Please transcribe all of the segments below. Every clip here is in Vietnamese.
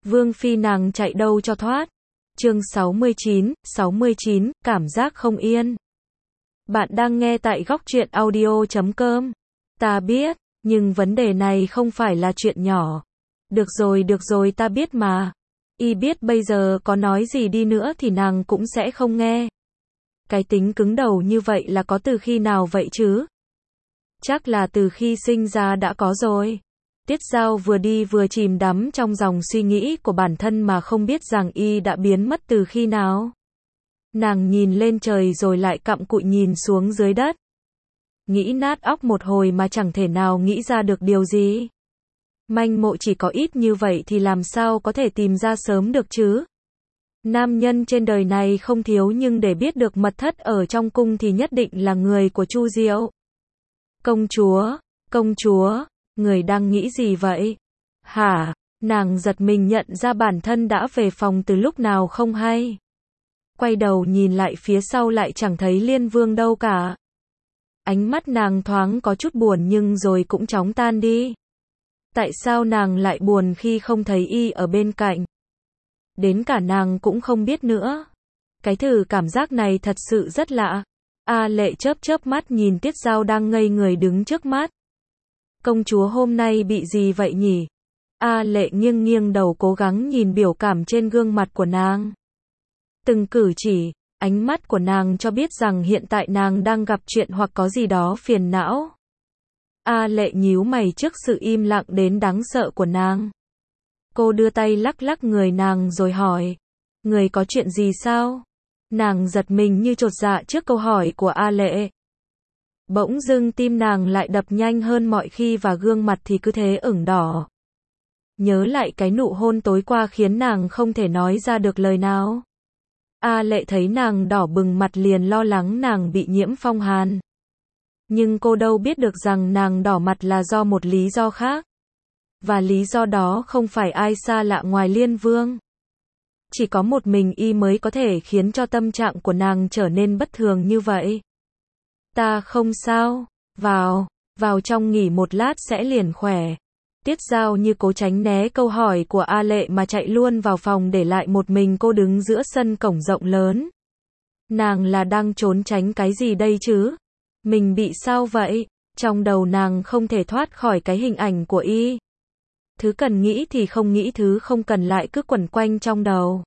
Vương phi nàng chạy đâu cho thoát. Chương 69, cảm giác không yên. Bạn đang nghe tại góc truyện audio.com. Ta biết, nhưng vấn đề này không phải là chuyện nhỏ. Được rồi, ta biết mà. Y biết bây giờ có nói gì đi nữa thì nàng cũng sẽ không nghe. Cái tính cứng đầu như vậy là có từ khi nào vậy chứ? Chắc là từ khi sinh ra đã có rồi. Tiết Dao vừa đi vừa chìm đắm trong dòng suy nghĩ của bản thân mà không biết rằng y đã biến mất từ khi nào. Nàng nhìn lên trời rồi lại cặm cụi nhìn xuống dưới đất. Nghĩ nát óc một hồi mà chẳng thể nào nghĩ ra được điều gì. Manh mộ chỉ có ít như vậy thì làm sao có thể tìm ra sớm được chứ? Nam nhân trên đời này không thiếu, nhưng để biết được mật thất ở trong cung thì nhất định là người của Chu Diệu. Công chúa, người đang nghĩ gì vậy? Hả? Nàng giật mình nhận ra bản thân đã về phòng từ lúc nào không hay. Quay đầu nhìn lại phía sau lại chẳng thấy Liên Vương đâu cả. Ánh mắt nàng thoáng có chút buồn nhưng rồi cũng chóng tan đi. Tại sao nàng lại buồn khi không thấy y ở bên cạnh? Đến cả nàng cũng không biết nữa. Cái cảm giác này thật sự rất lạ. A Lệ chớp mắt nhìn Tiết Dao đang ngây người đứng trước mắt. Công chúa hôm nay bị gì vậy nhỉ? A Lệ nghiêng đầu cố gắng nhìn biểu cảm trên gương mặt của nàng. Từng cử chỉ, ánh mắt của nàng cho biết rằng hiện tại nàng đang gặp chuyện hoặc có gì đó phiền não. A Lệ nhíu mày trước sự im lặng đến đáng sợ của nàng. Cô đưa tay lắc người nàng rồi hỏi. Người có chuyện gì sao? Nàng giật mình như chột dạ trước câu hỏi của A Lệ. Bỗng dưng tim nàng lại đập nhanh hơn mọi khi và gương mặt thì cứ thế ửng đỏ. Nhớ lại cái nụ hôn tối qua khiến nàng không thể nói ra được lời nào. A Lệ thấy nàng đỏ bừng mặt liền lo lắng nàng bị nhiễm phong hàn. Nhưng cô đâu biết được rằng nàng đỏ mặt là do một lý do khác. Và lý do đó không phải ai xa lạ ngoài Liên Vương. Chỉ có một mình y mới có thể khiến cho tâm trạng của nàng trở nên bất thường như vậy. Ta không sao, vào trong nghỉ một lát sẽ liền khỏe. Tiết Dao như cố tránh né câu hỏi của A Lệ mà chạy luôn vào phòng để lại một mình cô đứng giữa sân cổng rộng lớn. Nàng là đang trốn tránh cái gì đây chứ? Mình bị sao vậy? Trong đầu nàng không thể thoát khỏi cái hình ảnh của y. Thứ cần nghĩ thì không nghĩ, thứ không cần lại cứ quẩn quanh trong đầu.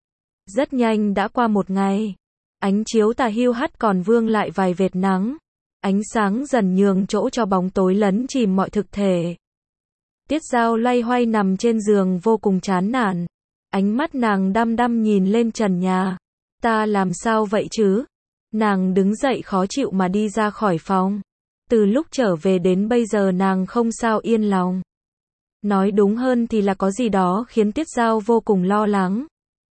Rất nhanh đã qua một ngày. Ánh chiếu tà hiu hắt còn vương lại vài vệt nắng. Ánh sáng dần nhường chỗ cho bóng tối lấn chìm mọi thực thể. Tiết Dao loay hoay nằm trên giường vô cùng chán nản. Ánh mắt nàng đăm nhìn lên trần nhà. Ta làm sao vậy chứ? Nàng đứng dậy khó chịu mà đi ra khỏi phòng. Từ lúc trở về đến bây giờ nàng không sao yên lòng. Nói đúng hơn thì là có gì đó khiến Tiết Dao vô cùng lo lắng.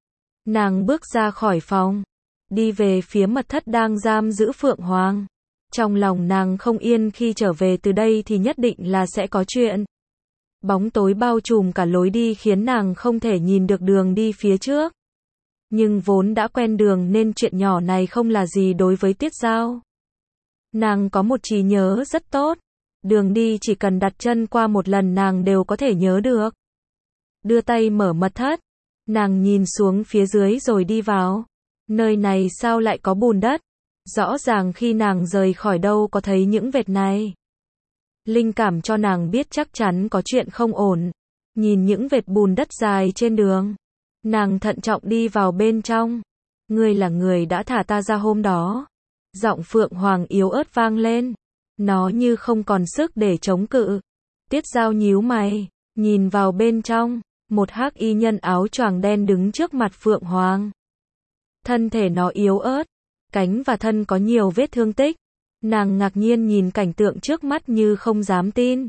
Nàng bước ra khỏi phòng, đi về phía mật thất đang giam giữ Phượng Hoàng. Trong lòng nàng không yên, khi trở về từ đây thì nhất định là sẽ có chuyện. Bóng tối bao trùm cả lối đi khiến nàng không thể nhìn được đường đi phía trước. Nhưng vốn đã quen đường nên chuyện nhỏ này không là gì đối với Tiết Dao. Nàng có một trí nhớ rất tốt. Đường đi chỉ cần đặt chân qua một lần nàng đều có thể nhớ được. Đưa tay mở mật thất. Nàng nhìn xuống phía dưới rồi đi vào. Nơi này sao lại có bùn đất? Rõ ràng khi nàng rời khỏi đâu có thấy những vệt này. Linh cảm cho nàng biết chắc chắn có chuyện không ổn. Nhìn những vệt bùn đất dài trên đường. Nàng thận trọng đi vào bên trong. Ngươi là người đã thả ta ra hôm đó. Giọng Phượng Hoàng yếu ớt vang lên. Nó như không còn sức để chống cự. Tiết Dao nhíu mày, nhìn vào bên trong. Một hắc y nhân áo choàng đen đứng trước mặt Phượng Hoàng. Thân thể nó yếu ớt, cánh và thân có nhiều vết thương tích. Nàng ngạc nhiên nhìn cảnh tượng trước mắt như không dám tin.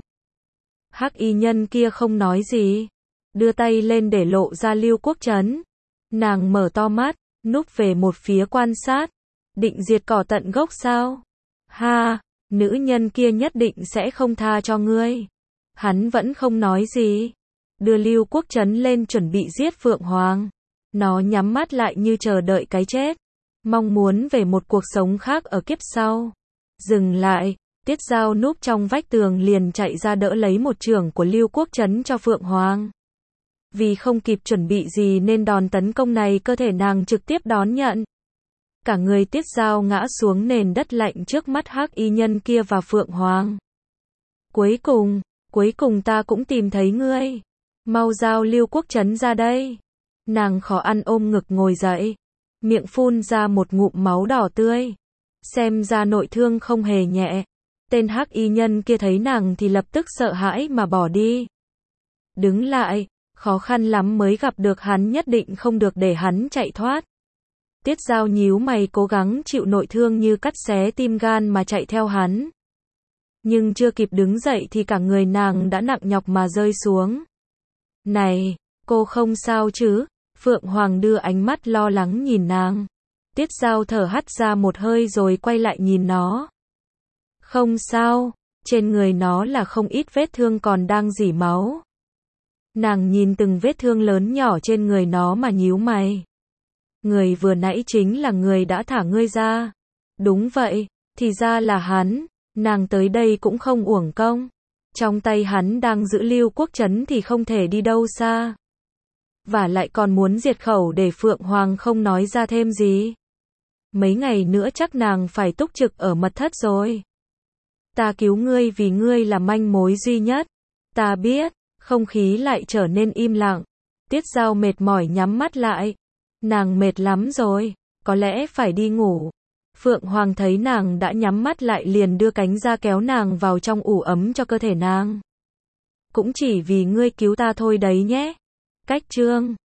Hắc y nhân kia không nói gì, đưa tay lên để lộ ra Lưu Quốc Trấn. Nàng mở to mắt, núp về một phía quan sát. Định diệt cỏ tận gốc sao? Ha, nữ nhân kia nhất định sẽ không tha cho ngươi. Hắn vẫn không nói gì. Đưa Lưu Quốc Trấn lên chuẩn bị giết Phượng Hoàng. Nó nhắm mắt lại như chờ đợi cái chết. Mong muốn về một cuộc sống khác ở kiếp sau. Dừng lại, Tiết Dao núp trong vách tường liền chạy ra đỡ lấy một chưởng của Lưu Quốc Trấn cho Phượng Hoàng. Vì không kịp chuẩn bị gì nên đòn tấn công này cơ thể nàng trực tiếp đón nhận. Cả người Tiết Dao ngã xuống nền đất lạnh trước mắt hắc y nhân kia và Phượng Hoàng. Cuối cùng ta cũng tìm thấy ngươi. Mau giao Lưu Quốc Trấn ra đây. Nàng khó ăn ôm ngực ngồi dậy, miệng phun ra một ngụm máu đỏ tươi. Xem ra nội thương không hề nhẹ. Tên hắc y nhân kia thấy nàng thì lập tức sợ hãi mà bỏ đi. Đứng lại, khó khăn lắm mới gặp được hắn, nhất định không được để hắn chạy thoát. Tiết Dao nhíu mày cố gắng chịu nội thương như cắt xé tim gan mà chạy theo hắn. Nhưng chưa kịp đứng dậy thì cả người nàng đã nặng nhọc mà rơi xuống. Này, cô không sao chứ? Phượng Hoàng đưa ánh mắt lo lắng nhìn nàng. Tiết Dao thở hắt ra một hơi rồi quay lại nhìn nó. Không sao, trên người nó là không ít vết thương còn đang rỉ máu. Nàng nhìn từng vết thương lớn nhỏ trên người nó mà nhíu mày. Người vừa nãy chính là người đã thả ngươi ra. Đúng vậy, thì ra là hắn. Nàng tới đây cũng không uổng công. Trong tay hắn đang giữ Lưu Quốc Trấn thì không thể đi đâu xa. Và lại còn muốn diệt khẩu để Phượng Hoàng không nói ra thêm gì. Mấy ngày nữa chắc nàng phải túc trực ở mật thất rồi. Ta cứu ngươi vì ngươi là manh mối duy nhất. Ta biết. Không khí lại trở nên im lặng. Tiết Dao mệt mỏi nhắm mắt lại. Nàng mệt lắm rồi, có lẽ phải đi ngủ. Phượng Hoàng thấy nàng đã nhắm mắt lại liền đưa cánh ra kéo nàng vào trong ủ ấm cho cơ thể nàng. Cũng chỉ vì ngươi cứu ta thôi đấy nhé. Cách chương